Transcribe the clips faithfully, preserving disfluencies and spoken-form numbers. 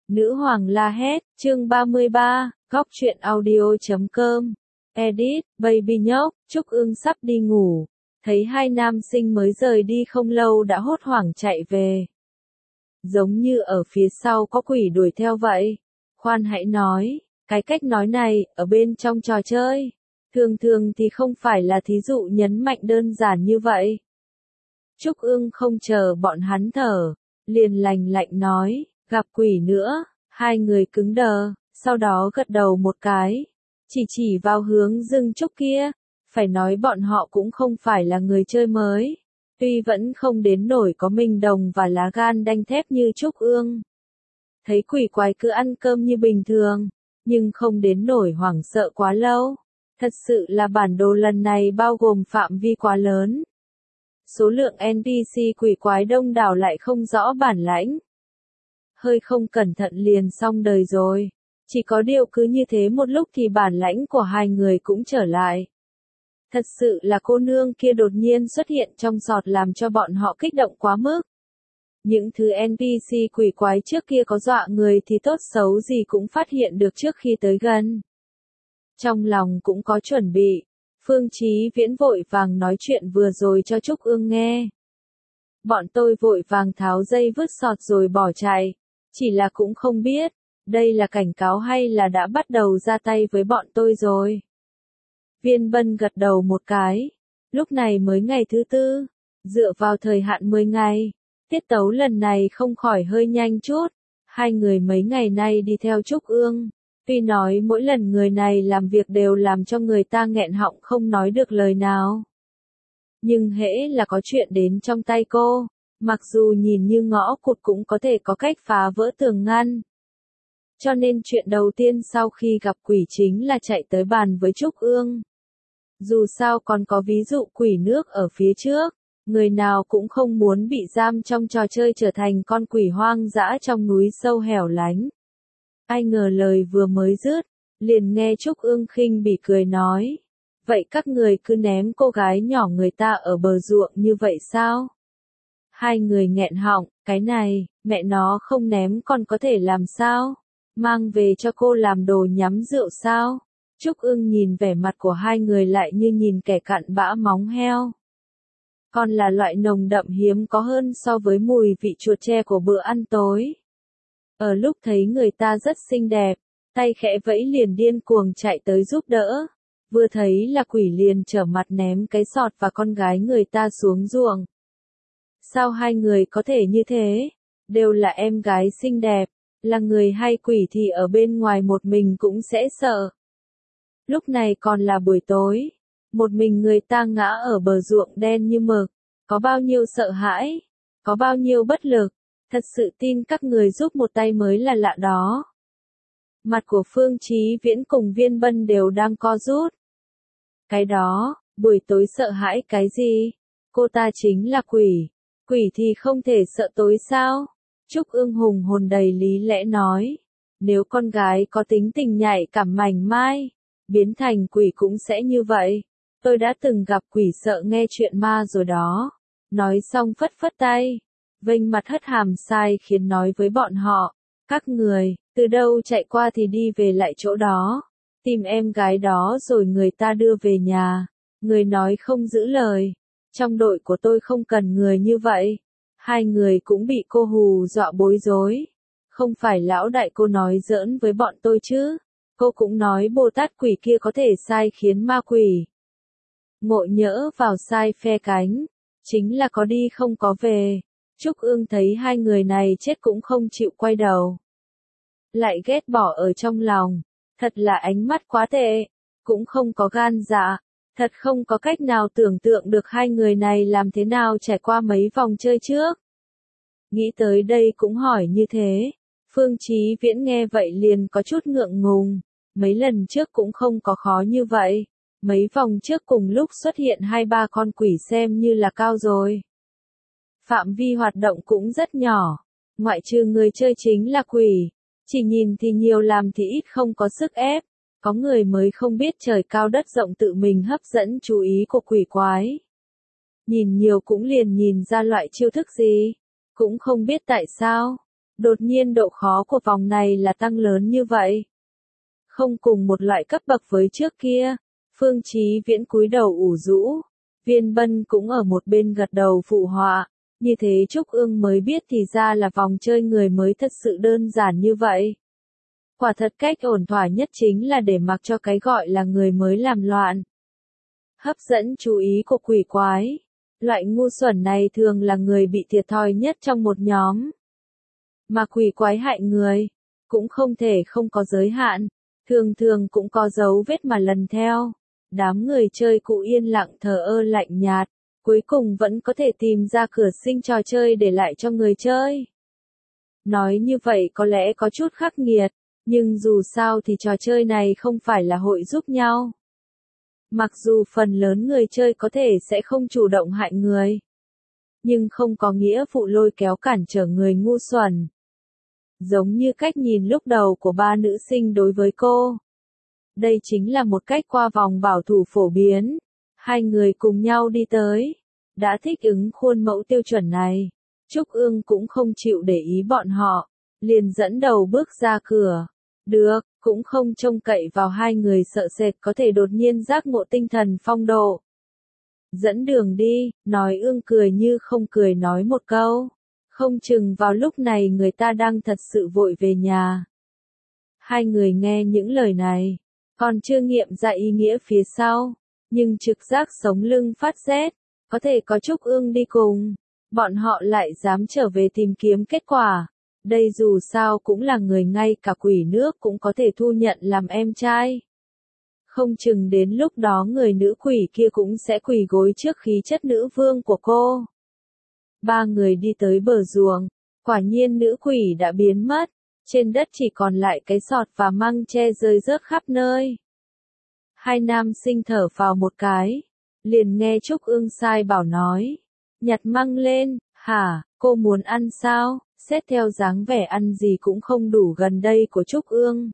Nữ hoàng la hét, chương ba mươi ba, góc truyện audio chấm com. Edit, baby nhóc, Trúc Ương sắp đi ngủ, thấy hai nam sinh mới rời đi không lâu đã hốt hoảng chạy về. Giống như ở phía sau có quỷ đuổi theo vậy. Khoan hãy nói, cái cách nói này, ở bên trong trò chơi, thường thường thì không phải là thí dụ nhấn mạnh đơn giản như vậy. Trúc Ương không chờ bọn hắn thở, liền lành lạnh nói, gặp quỷ nữa, hai người cứng đờ, sau đó gật đầu một cái, chỉ chỉ vào hướng rừng trúc kia, phải nói bọn họ cũng không phải là người chơi mới, tuy vẫn không đến nổi có mình đồng và lá gan đanh thép như Trúc Ương. Thấy quỷ quái cứ ăn cơm như bình thường, nhưng không đến nổi hoảng sợ quá lâu, thật sự là bản đồ lần này bao gồm phạm vi quá lớn. Số lượng en pê xê quỷ quái đông đảo lại không rõ bản lãnh. Hơi không cẩn thận liền xong đời rồi. Chỉ có điều cứ như thế một lúc thì bản lãnh của hai người cũng trở lại. Thật sự là cô nương kia đột nhiên xuất hiện trong sọt làm cho bọn họ kích động quá mức. Những thứ en pê xê quỷ quái trước kia có dọa người thì tốt xấu gì cũng phát hiện được trước khi tới gần. Trong lòng cũng có chuẩn bị. Phương Chí Viễn vội vàng nói chuyện vừa rồi cho Trúc Ương nghe. Bọn tôi vội vàng tháo dây vứt sọt rồi bỏ chạy. Chỉ là cũng không biết, đây là cảnh cáo hay là đã bắt đầu ra tay với bọn tôi rồi. Viên Bân gật đầu một cái. Lúc này mới ngày thứ tư. Dựa vào thời hạn mười ngày. Tiết tấu lần này không khỏi hơi nhanh chút. Hai người mấy ngày nay đi theo Trúc Ương. Tuy nói mỗi lần người này làm việc đều làm cho người ta nghẹn họng không nói được lời nào. Nhưng hễ là có chuyện đến trong tay cô, mặc dù nhìn như ngõ cụt cũng có thể có cách phá vỡ tường ngăn. Cho nên chuyện đầu tiên sau khi gặp quỷ chính là chạy tới bàn với Trúc Ương. Dù sao còn có ví dụ quỷ nước ở phía trước, người nào cũng không muốn bị giam trong trò chơi trở thành con quỷ hoang dã trong núi sâu hẻo lánh. Ai ngờ lời vừa mới dứt, liền nghe Trúc Ương khinh bỉ cười nói. Vậy các người cứ ném cô gái nhỏ người ta ở bờ ruộng như vậy sao? Hai người nghẹn họng, cái này, mẹ nó không ném còn có thể làm sao? Mang về cho cô làm đồ nhắm rượu sao? Trúc Ương nhìn vẻ mặt của hai người lại như nhìn kẻ cặn bã móng heo. Còn là loại nồng đậm hiếm có hơn so với mùi vị chuột tre của bữa ăn tối. Ở lúc thấy người ta rất xinh đẹp, tay khẽ vẫy liền điên cuồng chạy tới giúp đỡ. Vừa thấy là quỷ liền trở mặt ném cái sọt và con gái người ta xuống ruộng. Sao hai người có thể như thế? Đều là em gái xinh đẹp, là người hay quỷ thì ở bên ngoài một mình cũng sẽ sợ. Lúc này còn là buổi tối, một mình người ta ngã ở bờ ruộng đen như mực, có bao nhiêu sợ hãi, có bao nhiêu bất lực. Thật sự tin các người giúp một tay mới là lạ đó. Mặt của Phương Chí Viễn cùng Viên Bân đều đang co rút. Cái đó, buổi tối sợ hãi cái gì? Cô ta chính là quỷ. Quỷ thì không thể sợ tối sao? Trúc Ương hùng hồn đầy lý lẽ nói. Nếu con gái có tính tình nhạy cảm mảnh mai, biến thành quỷ cũng sẽ như vậy. Tôi đã từng gặp quỷ sợ nghe chuyện ma rồi đó. Nói xong phất phất tay. Vênh mặt hất hàm sai khiến nói với bọn họ, các người, từ đâu chạy qua thì đi về lại chỗ đó, tìm em gái đó rồi người ta đưa về nhà, người nói không giữ lời, trong đội của tôi không cần người như vậy, hai người cũng bị cô hù dọa bối rối, không phải lão đại cô nói giỡn với bọn tôi chứ, cô cũng nói Bồ Tát quỷ kia có thể sai khiến ma quỷ. Ngộ nhỡ vào sai phe cánh, chính là có đi không có về. Trúc Ương thấy hai người này chết cũng không chịu quay đầu. Lại ghét bỏ ở trong lòng. Thật là ánh mắt quá tệ. Cũng không có gan dạ. Thật không có cách nào tưởng tượng được hai người này làm thế nào trải qua mấy vòng chơi trước. Nghĩ tới đây cũng hỏi như thế. Phương Chí Viễn nghe vậy liền có chút ngượng ngùng. Mấy lần trước cũng không có khó như vậy. Mấy vòng trước cùng lúc xuất hiện hai ba con quỷ xem như là cao rồi. Phạm vi hoạt động cũng rất nhỏ, ngoại trừ người chơi chính là quỷ, chỉ nhìn thì nhiều làm thì ít không có sức ép, có người mới không biết trời cao đất rộng tự mình hấp dẫn chú ý của quỷ quái. Nhìn nhiều cũng liền nhìn ra loại chiêu thức gì, cũng không biết tại sao, Đột nhiên độ khó của vòng này là tăng lớn như vậy. Không cùng một loại cấp bậc với trước kia. Phương Chí Viễn cúi đầu ủ rũ. Viên Bân cũng ở một bên gật đầu phụ họa. Như thế Trúc Ương mới biết thì ra là vòng chơi người mới thật sự đơn giản như vậy. Quả thật cách ổn thỏa nhất chính là để mặc cho cái gọi là người mới làm loạn. Hấp dẫn chú ý của quỷ quái. Loại ngu xuẩn này thường là người bị thiệt thòi nhất trong một nhóm. Mà quỷ quái hại người, cũng không thể không có giới hạn, thường thường cũng có dấu vết mà lần theo. Đám người chơi cụ yên lặng thờ ơ lạnh nhạt, cuối cùng vẫn có thể tìm ra cửa sinh trò chơi để lại cho người chơi. Nói như vậy có lẽ có chút khắc nghiệt, nhưng dù sao thì trò chơi này không phải là hội giúp nhau. Mặc dù phần lớn người chơi có thể sẽ không chủ động hại người, nhưng không có nghĩa vụ lôi kéo cản trở người ngu xuẩn. Giống như cách nhìn lúc đầu của ba nữ sinh đối với cô. Đây chính là một cách qua vòng bảo thủ phổ biến. Hai người cùng nhau đi tới. Đã thích ứng khuôn mẫu tiêu chuẩn này. Trúc Ương cũng không chịu để ý bọn họ. Liền dẫn đầu bước ra cửa. Được, cũng không trông cậy vào hai người sợ sệt có thể đột nhiên giác ngộ tinh thần phong độ. Dẫn đường đi, nói Ương cười như không cười nói một câu. Không chừng vào lúc này người ta đang thật sự vội về nhà. Hai người nghe những lời này, còn chưa nghiệm ra ý nghĩa phía sau, nhưng trực giác sống lưng phát rét, có thể có Trúc Ương đi cùng, bọn họ lại dám trở về tìm kiếm kết quả. Đây dù sao cũng là người ngay cả quỷ nước cũng có thể thu nhận làm em trai. Không chừng đến lúc đó người nữ quỷ kia cũng sẽ quỳ gối trước khí chất nữ vương của cô. Ba người đi tới bờ ruộng, quả nhiên nữ quỷ đã biến mất, trên đất chỉ còn lại cái sọt và măng tre rơi rớt khắp nơi. Hai nam sinh thở phào một cái, liền nghe Trúc Ương sai bảo nói, nhặt măng lên, hả, cô muốn ăn sao, xét theo dáng vẻ ăn gì cũng không đủ gần đây của Trúc Ương.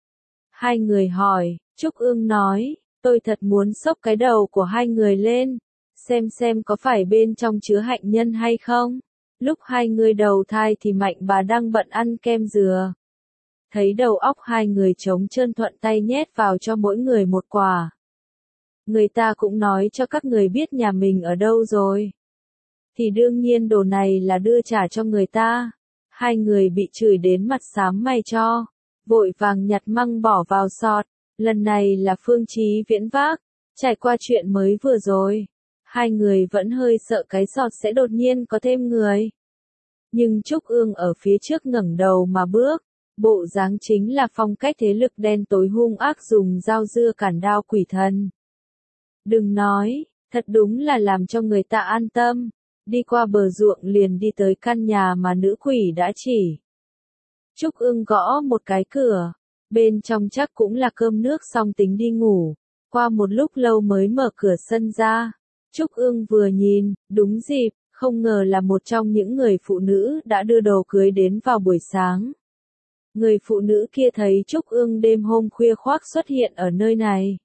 Hai người hỏi, Trúc Ương nói, tôi thật muốn xốc cái đầu của hai người lên. Xem xem có phải bên trong chứa hạnh nhân hay không. Lúc hai người đầu thai thì Mạnh bà đang bận ăn kem dừa. Thấy đầu óc hai người trống trơn thuận tay nhét vào cho mỗi người một quả. Người ta cũng nói cho các người biết nhà mình ở đâu rồi. Thì đương nhiên đồ này là đưa trả cho người ta. Hai người bị chửi đến mặt xám mày cho. Vội vàng nhặt măng bỏ vào sọt. Lần này là Phương Chí Viễn vác. Trải qua chuyện mới vừa rồi. Hai người vẫn hơi sợ cái sọt sẽ đột nhiên có thêm người. Nhưng Trúc Ương ở phía trước ngẩng đầu mà bước, bộ dáng chính là phong cách thế lực đen tối hung ác dùng dao dưa cản đao quỷ thần. Đừng nói, thật đúng là làm cho người ta an tâm, đi qua bờ ruộng liền đi tới căn nhà mà nữ quỷ đã chỉ. Trúc Ương gõ một cái cửa, bên trong chắc cũng là cơm nước xong tính đi ngủ, qua một lúc lâu mới mở cửa sân ra. Trúc Ương vừa nhìn, đúng dịp, không ngờ là một trong những người phụ nữ đã đưa đồ cưới đến vào buổi sáng. Người phụ nữ kia thấy Trúc Ương đêm hôm khuya khoác xuất hiện ở nơi này.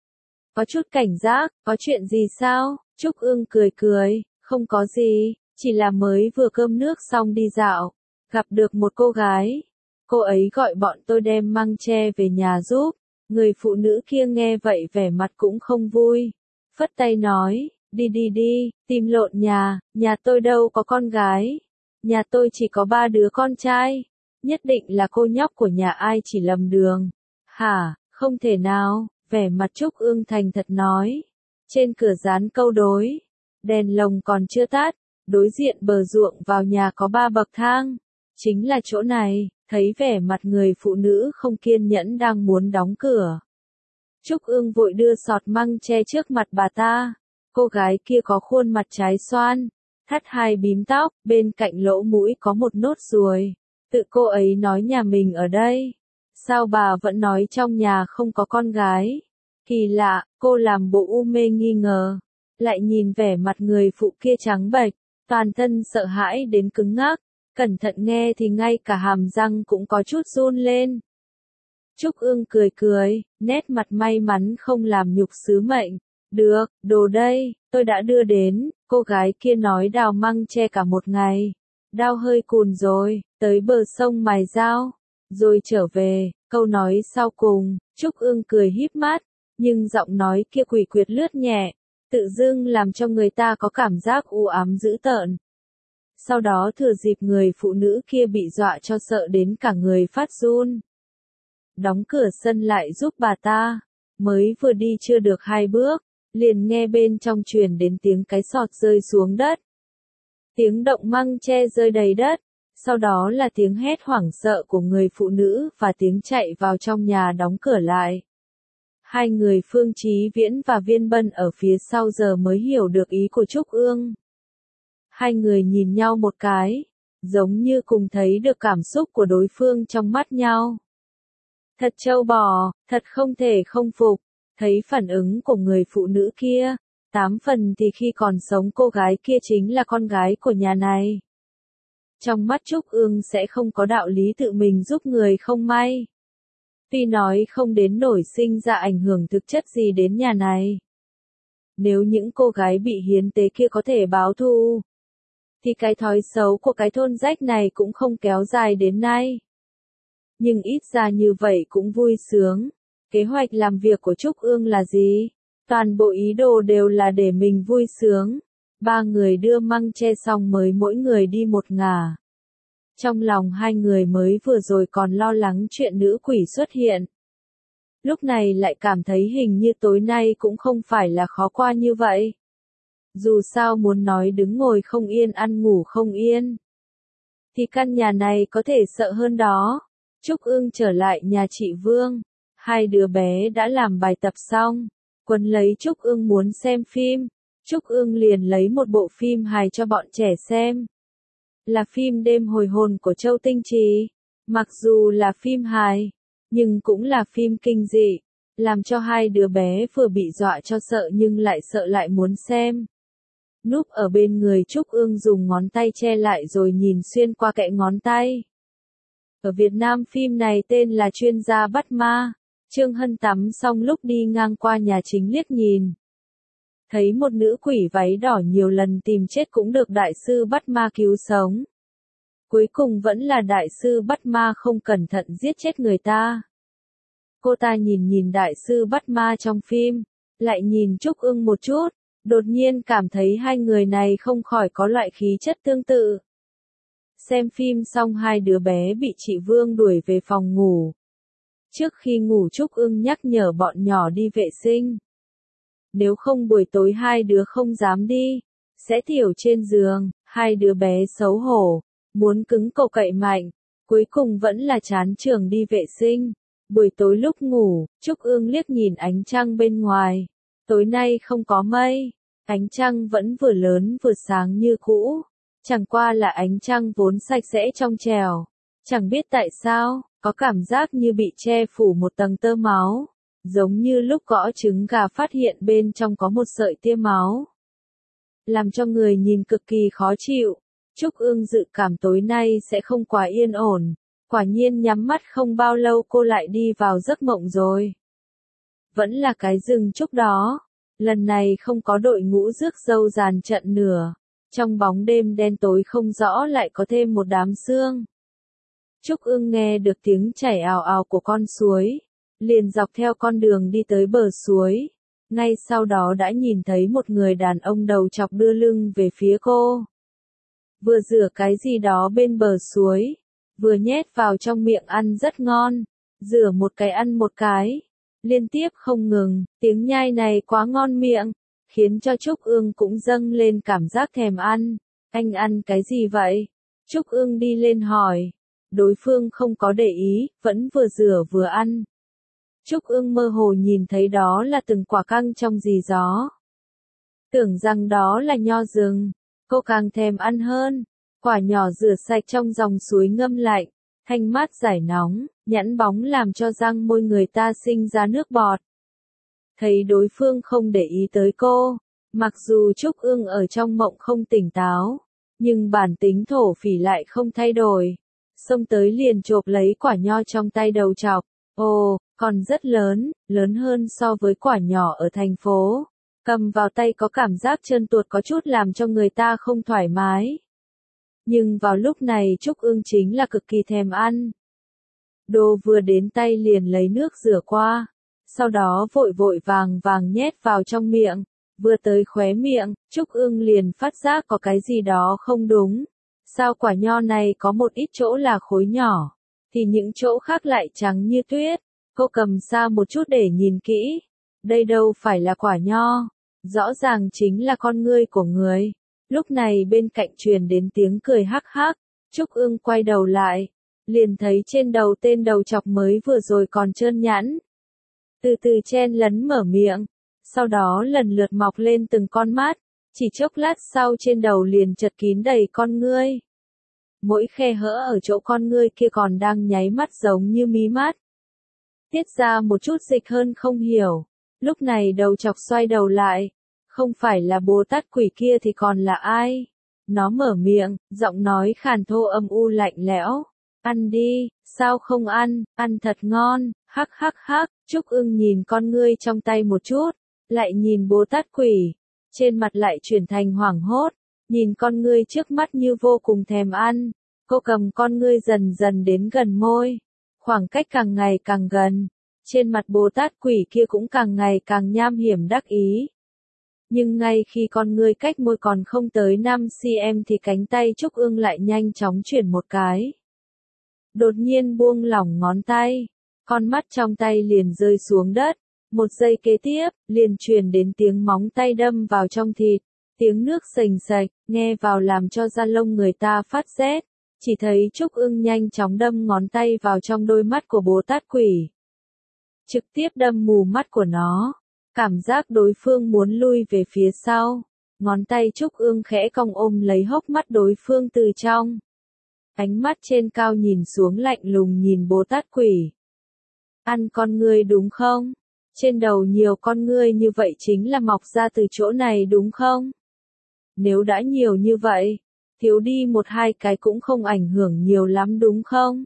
Có chút cảnh giác, có chuyện gì sao? Trúc Ương cười cười, không có gì, chỉ là mới vừa cơm nước xong đi dạo, gặp được một cô gái. Cô ấy gọi bọn tôi đem măng tre về nhà giúp. Người phụ nữ kia nghe vậy vẻ mặt cũng không vui. Phất tay nói, đi đi đi, tìm lộn nhà, nhà tôi đâu có con gái. Nhà tôi chỉ có ba đứa con trai. Nhất định là cô nhóc của nhà ai chỉ lầm đường. Hả, không thể nào, vẻ mặt Trúc Ương thành thật nói. Trên cửa dán câu đối. Đèn lồng còn chưa tắt, đối diện bờ ruộng vào nhà có ba bậc thang. Chính là chỗ này, thấy vẻ mặt người phụ nữ không kiên nhẫn đang muốn đóng cửa. Trúc Ương vội đưa sọt măng tre trước mặt bà ta. Cô gái kia có khuôn mặt trái xoan, thắt hai bím tóc, bên cạnh lỗ mũi có một nốt ruồi. Tự cô ấy nói nhà mình ở đây. Sao bà vẫn nói trong nhà không có con gái? Kỳ lạ, cô làm bộ u mê nghi ngờ. Lại nhìn vẻ mặt người phụ kia trắng bệch, toàn thân sợ hãi đến cứng ngắc. Cẩn thận nghe thì ngay cả hàm răng cũng có chút run lên. Trúc Ương cười cười, nét mặt may mắn không làm nhục sứ mệnh. Được, đồ đây, tôi đã đưa đến. Cô gái kia nói đào măng tre cả một ngày. Đau hơi cùn rồi, tới bờ sông mài dao, rồi trở về. Câu nói sau cùng, Trúc Ương cười híp mắt, nhưng giọng nói kia quỷ quyệt lướt nhẹ, tự dưng làm cho người ta có cảm giác u ám dữ tợn. Sau đó thừa dịp người phụ nữ kia bị dọa cho sợ đến cả người phát run. Đóng cửa sân lại giúp bà ta, mới vừa đi chưa được hai bước, liền nghe bên trong truyền đến tiếng cái sọt rơi xuống đất. Tiếng động măng tre rơi đầy đất, sau đó là tiếng hét hoảng sợ của người phụ nữ và tiếng chạy vào trong nhà đóng cửa lại. Hai người Phương Chí Viễn và Viên Bân ở phía sau giờ mới hiểu được ý của Trúc Ương. Hai người nhìn nhau một cái, giống như cùng thấy được cảm xúc của đối phương trong mắt nhau. Thật trâu bò, thật không thể không phục, thấy phản ứng của người phụ nữ kia, tám phần thì khi còn sống cô gái kia chính là con gái của nhà này. Trong mắt Trúc Ương sẽ không có đạo lý tự mình giúp người không may. Tuy nói không đến nổi sinh ra ảnh hưởng thực chất gì đến nhà này. Nếu những cô gái bị hiến tế kia có thể báo thù, thì cái thói xấu của cái thôn rách này cũng không kéo dài đến nay. Nhưng ít ra như vậy cũng vui sướng. Kế hoạch làm việc của Trúc Ương là gì? Toàn bộ ý đồ đều là để mình vui sướng. Ba người đưa măng tre xong mới mỗi người đi một ngả. Trong lòng hai người mới vừa rồi còn lo lắng chuyện nữ quỷ xuất hiện. Lúc này lại cảm thấy hình như tối nay cũng không phải là khó qua như vậy. Dù sao muốn nói đứng ngồi không yên ăn ngủ không yên, thì căn nhà này có thể sợ hơn đó. Trúc Ương trở lại nhà chị Vương. Hai đứa bé đã làm bài tập xong. Quấn lấy Trúc Ương muốn xem phim. Trúc Ương liền lấy một bộ phim hài cho bọn trẻ xem. Là phim Đêm hồi hồn của Châu Tinh Trì. Mặc dù là phim hài, nhưng cũng là phim kinh dị. Làm cho hai đứa bé vừa bị dọa cho sợ nhưng lại sợ lại muốn xem. Núp ở bên người Trúc Ương dùng ngón tay che lại rồi nhìn xuyên qua kẽ ngón tay. Ở Việt Nam phim này tên là Chuyên gia bắt ma. Trương Hân tắm xong lúc đi ngang qua nhà chính liếc nhìn. Thấy một nữ quỷ váy đỏ nhiều lần tìm chết cũng được đại sư bắt ma cứu sống. Cuối cùng vẫn là đại sư bắt ma không cẩn thận giết chết người ta. Cô ta nhìn nhìn đại sư bắt ma trong phim, lại nhìn Trúc Ương một chút, đột nhiên cảm thấy hai người này không khỏi có loại khí chất tương tự. Xem phim xong hai đứa bé bị chị Vương đuổi về phòng ngủ. Trước khi ngủ Trúc Ương nhắc nhở bọn nhỏ đi vệ sinh. Nếu không buổi tối hai đứa không dám đi, sẽ tiểu trên giường. Hai đứa bé xấu hổ, muốn cứng cậu cậy mạnh, cuối cùng vẫn là chán trường đi vệ sinh. Buổi tối lúc ngủ, Trúc Ương liếc nhìn ánh trăng bên ngoài. Tối nay không có mây, ánh trăng vẫn vừa lớn vừa sáng như cũ. Chẳng qua là ánh trăng vốn sạch sẽ trong trẻo. Chẳng biết tại sao, có cảm giác như bị che phủ một tầng tơ máu. Giống như lúc gõ trứng gà phát hiện bên trong có một sợi tia máu. Làm cho người nhìn cực kỳ khó chịu. Trúc Ương dự cảm tối nay sẽ không quá yên ổn. Quả nhiên nhắm mắt không bao lâu cô lại đi vào giấc mộng rồi. Vẫn là cái rừng trúc đó. Lần này không có đội ngũ rước dâu dàn trận nửa. Trong bóng đêm đen tối không rõ lại có thêm một đám sương. Trúc Ương nghe được tiếng chảy ào ào của con suối. Liền dọc theo con đường đi tới bờ suối. Ngay sau đó đã nhìn thấy một người đàn ông đầu chọc đưa lưng về phía cô. Vừa rửa cái gì đó bên bờ suối. Vừa nhét vào trong miệng ăn rất ngon. Rửa một cái ăn một cái. Liên tiếp không ngừng, tiếng nhai này quá ngon miệng. Khiến cho Trúc Ương cũng dâng lên cảm giác thèm ăn. Anh ăn cái gì vậy? Trúc Ương đi lên hỏi. Đối phương không có để ý, vẫn vừa rửa vừa ăn. Trúc Ương mơ hồ nhìn thấy đó là từng quả căng trong rì gió. Tưởng rằng đó là nho rừng. Cô càng thèm ăn hơn. Quả nhỏ rửa sạch trong dòng suối ngâm lạnh. Thanh mát giải nóng, nhẵn bóng làm cho răng môi người ta sinh ra nước bọt. Thấy đối phương không để ý tới cô. Mặc dù Trúc Ương ở trong mộng không tỉnh táo. Nhưng bản tính thổ phỉ lại không thay đổi. Xông tới liền chộp lấy quả nho trong tay đầu chọc. Ồ, còn rất lớn, lớn hơn so với quả nhỏ ở thành phố. Cầm vào tay có cảm giác trơn tuột có chút làm cho người ta không thoải mái. Nhưng vào lúc này Trúc Ương chính là cực kỳ thèm ăn. Đồ vừa đến tay liền lấy nước rửa qua, sau đó vội vội vàng vàng nhét vào trong miệng, vừa tới khóe miệng, Trúc Ương liền phát giác có cái gì đó không đúng. Sao quả nho này có một ít chỗ là khối nhỏ, thì những chỗ khác lại trắng như tuyết. Cô cầm xa một chút để nhìn kỹ. Đây đâu phải là quả nho, rõ ràng chính là con ngươi của người. Lúc này bên cạnh truyền đến tiếng cười hắc hắc, Trúc Ương quay đầu lại, liền thấy trên đầu tên đầu chọc mới vừa rồi còn trơn nhẵn. Từ từ chen lấn mở miệng, sau đó lần lượt mọc lên từng con mắt, chỉ chốc lát sau trên đầu liền chật kín đầy con ngươi. Mỗi khe hở ở chỗ con ngươi kia còn đang nháy mắt giống như mí mắt. Tiết ra một chút dịch hơn không hiểu, lúc này đầu chọc xoay đầu lại, không phải là Bồ Tát quỷ kia thì còn là ai? Nó mở miệng, giọng nói khàn thô âm u lạnh lẽo. Ăn đi, sao không ăn, ăn thật ngon, hắc hắc hắc. Trúc Ưng nhìn con ngươi trong tay một chút, lại nhìn Bồ Tát quỷ, trên mặt lại chuyển thành hoảng hốt, nhìn con ngươi trước mắt như vô cùng thèm ăn. Cô cầm con ngươi dần dần đến gần môi, khoảng cách càng ngày càng gần, trên mặt Bồ Tát quỷ kia cũng càng ngày càng nham hiểm đắc ý. Nhưng ngay khi con ngươi cách môi còn không tới năm xăng-ti-mét thì cánh tay Trúc Ương lại nhanh chóng chuyển một cái. Đột nhiên buông lỏng ngón tay, con mắt trong tay liền rơi xuống đất, một giây kế tiếp, liền truyền đến tiếng móng tay đâm vào trong thịt, tiếng nước sành sạch, nghe vào làm cho da lông người ta phát rét, chỉ thấy Trúc Ương nhanh chóng đâm ngón tay vào trong đôi mắt của Bồ Tát quỷ. Trực tiếp đâm mù mắt của nó, cảm giác đối phương muốn lui về phía sau, ngón tay Trúc Ương khẽ cong ôm lấy hốc mắt đối phương từ trong. Ánh mắt trên cao nhìn xuống lạnh lùng nhìn Bồ Tát quỷ. Ăn con ngươi đúng không? Trên đầu nhiều con ngươi như vậy chính là mọc ra từ chỗ này đúng không? Nếu đã nhiều như vậy, thiếu đi một hai cái cũng không ảnh hưởng nhiều lắm đúng không?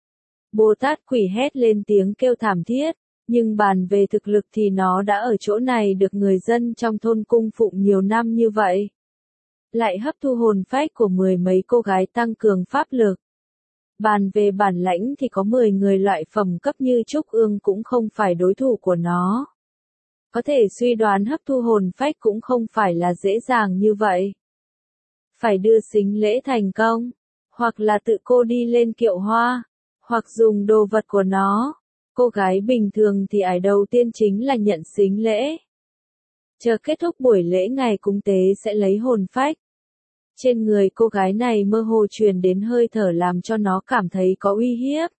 Bồ Tát quỷ hét lên tiếng kêu thảm thiết, nhưng bàn về thực lực thì nó đã ở chỗ này được người dân trong thôn cung phụng nhiều năm như vậy. Lại hấp thu hồn phách của mười mấy cô gái tăng cường pháp lực. Bàn về bản lãnh thì có mười người loại phẩm cấp như Trúc Ương cũng không phải đối thủ của nó. Có thể suy đoán hấp thu hồn phách cũng không phải là dễ dàng như vậy. Phải đưa sính lễ thành công, hoặc là tự cô đi lên kiệu hoa, hoặc dùng đồ vật của nó. Cô gái bình thường thì ải đầu tiên chính là nhận sính lễ. Chờ kết thúc buổi lễ ngày cúng tế sẽ lấy hồn phách. Trên người cô gái này mơ hồ truyền đến hơi thở làm cho nó cảm thấy có uy hiếp.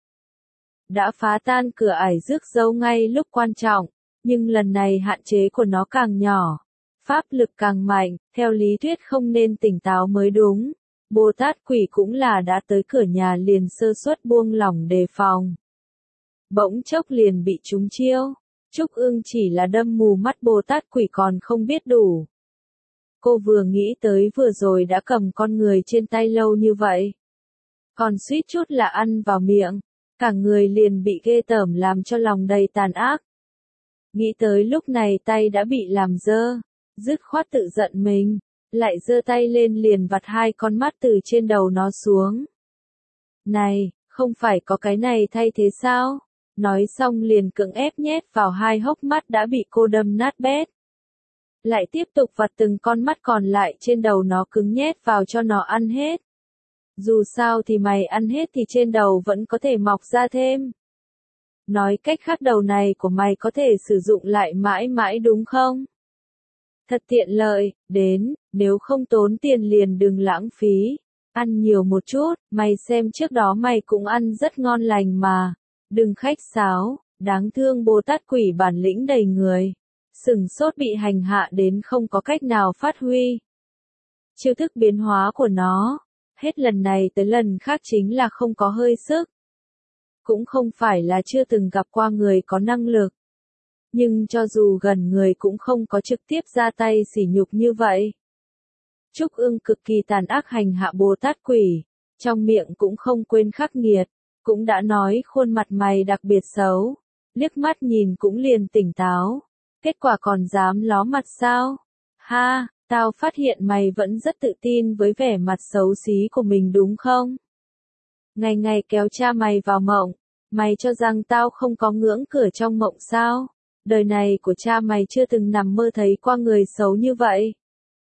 Đã phá tan cửa ải rước dâu ngay lúc quan trọng, nhưng lần này hạn chế của nó càng nhỏ. Pháp lực càng mạnh, theo lý thuyết không nên tỉnh táo mới đúng. Bồ Tát quỷ cũng là đã tới cửa nhà liền sơ suất buông lỏng đề phòng. Bỗng chốc liền bị trúng chiêu. Trúc Ương chỉ là đâm mù mắt Bồ Tát quỷ còn không biết đủ. Cô vừa nghĩ tới vừa rồi đã cầm con người trên tay lâu như vậy. Còn suýt chút là ăn vào miệng, cả người liền bị ghê tởm làm cho lòng đầy tàn ác. Nghĩ tới lúc này tay đã bị làm dơ, dứt khoát tự giận mình, lại giơ tay lên liền vặt hai con mắt từ trên đầu nó xuống. Này, không phải có cái này thay thế sao? Nói xong liền cưỡng ép nhét vào hai hốc mắt đã bị cô đâm nát bét. Lại tiếp tục vặt từng con mắt còn lại trên đầu nó cứng nhét vào cho nó ăn hết. Dù sao thì mày ăn hết thì trên đầu vẫn có thể mọc ra thêm. Nói cách khác đầu này của mày có thể sử dụng lại mãi mãi đúng không? Thật tiện lợi, đến, nếu không tốn tiền liền đừng lãng phí. Ăn nhiều một chút, mày xem trước đó mày cũng ăn rất ngon lành mà. Đừng khách sáo, đáng thương Bồ Tát quỷ bản lĩnh đầy người. Sừng sốt bị hành hạ đến không có cách nào phát huy. Chiêu thức biến hóa của nó, hết lần này tới lần khác chính là không có hơi sức. Cũng không phải là chưa từng gặp qua người có năng lực. Nhưng cho dù gần người cũng không có trực tiếp ra tay sỉ nhục như vậy. Trúc Ưng cực kỳ tàn ác hành hạ Bồ Tát quỷ, trong miệng cũng không quên khắc nghiệt, cũng đã nói khuôn mặt mày đặc biệt xấu, liếc mắt nhìn cũng liền tỉnh táo. Kết quả còn dám ló mặt sao? Ha, Tao phát hiện mày vẫn rất tự tin với vẻ mặt xấu xí của mình đúng không? Ngày ngày kéo cha mày vào mộng, mày cho rằng tao không có ngưỡng cửa trong mộng sao? Đời này của cha mày chưa từng nằm mơ thấy qua người xấu như vậy.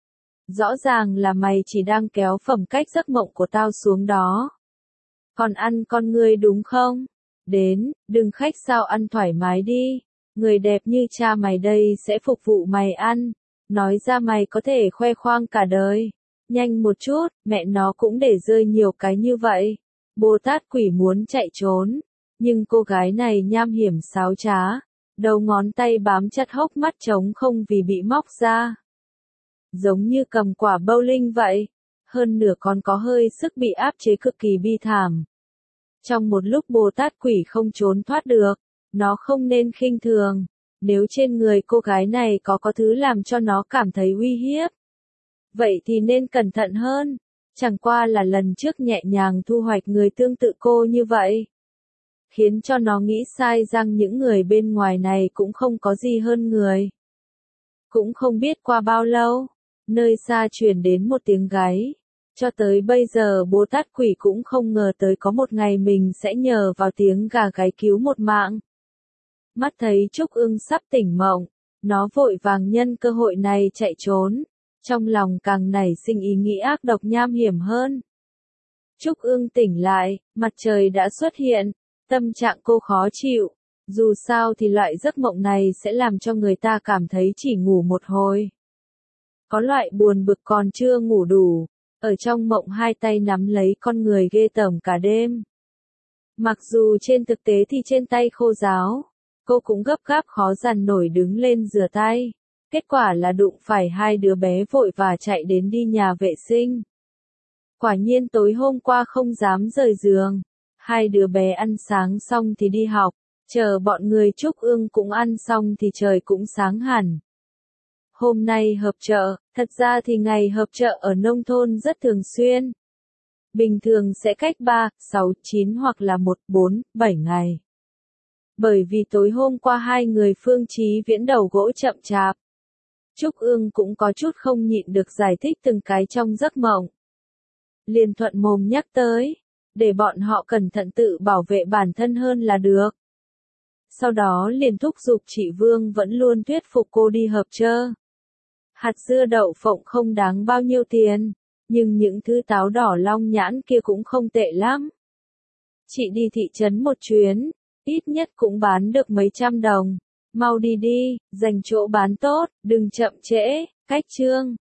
Rõ ràng là mày chỉ đang kéo phẩm cách giấc mộng của tao xuống đó. Còn ăn con ngươi đúng không? Đến, đừng khách sáo, ăn thoải mái đi. Người đẹp như cha mày đây sẽ phục vụ mày ăn. Nói ra mày có thể khoe khoang cả đời. Nhanh một chút, mẹ nó cũng để rơi nhiều cái như vậy. Bồ Tát quỷ muốn chạy trốn. Nhưng cô gái này nham hiểm xáo trá. Đầu ngón tay bám chặt hốc mắt trống không vì bị móc ra. Giống như cầm quả bowling vậy. Hơn nửa còn có hơi sức bị áp chế cực kỳ bi thảm. Trong một lúc Bồ Tát quỷ không trốn thoát được, nó không nên khinh thường. Nếu trên người cô gái này có có thứ làm cho nó cảm thấy uy hiếp, vậy thì nên cẩn thận hơn. Chẳng qua là lần trước nhẹ nhàng thu hoạch người tương tự cô như vậy, khiến cho nó nghĩ sai rằng những người bên ngoài này cũng không có gì hơn người. Cũng không biết qua bao lâu, nơi xa truyền đến một tiếng gáy. Cho tới bây giờ Bồ Tát quỷ cũng không ngờ tới có một ngày mình sẽ nhờ vào tiếng gà gáy cứu một mạng. Mắt thấy Trúc Ưng sắp tỉnh mộng, nó vội vàng nhân cơ hội này chạy trốn, trong lòng càng nảy sinh ý nghĩ ác độc nham hiểm hơn. Trúc Ưng tỉnh lại, mặt trời đã xuất hiện, tâm trạng cô khó chịu, dù sao thì loại giấc mộng này sẽ làm cho người ta cảm thấy chỉ ngủ một hồi. Có loại buồn bực còn chưa ngủ đủ, ở trong mộng hai tay nắm lấy con người ghê tởm cả đêm. Mặc dù trên thực tế thì trên tay khô ráo, cô cũng gấp gáp khó dằn nổi đứng lên rửa tay. Kết quả là đụng phải hai đứa bé vội và chạy đến đi nhà vệ sinh. Quả nhiên tối hôm qua không dám rời giường. Hai đứa bé ăn sáng xong thì đi học, chờ bọn người Trúc Ưng cũng ăn xong thì trời cũng sáng hẳn. Hôm nay họp chợ, thật ra thì ngày họp chợ ở nông thôn rất thường xuyên. Bình thường sẽ cách ba, sáu, chín hoặc là một, bốn, bảy ngày. Bởi vì tối hôm qua hai người Phương Chí Viễn đầu gỗ chậm chạp. Trúc Ưng cũng có chút không nhịn được giải thích từng cái trong giấc mộng. Liền thuận mồm nhắc tới, để bọn họ cẩn thận tự bảo vệ bản thân hơn là được. Sau đó liền thúc giục chị Vương vẫn luôn thuyết phục cô đi họp chợ. Hạt dưa đậu phộng không đáng bao nhiêu tiền, nhưng những thứ táo đỏ long nhãn kia cũng không tệ lắm. Chị đi thị trấn một chuyến, ít nhất cũng bán được mấy trăm đồng. Mau đi đi, dành chỗ bán tốt, đừng chậm trễ, cách chương.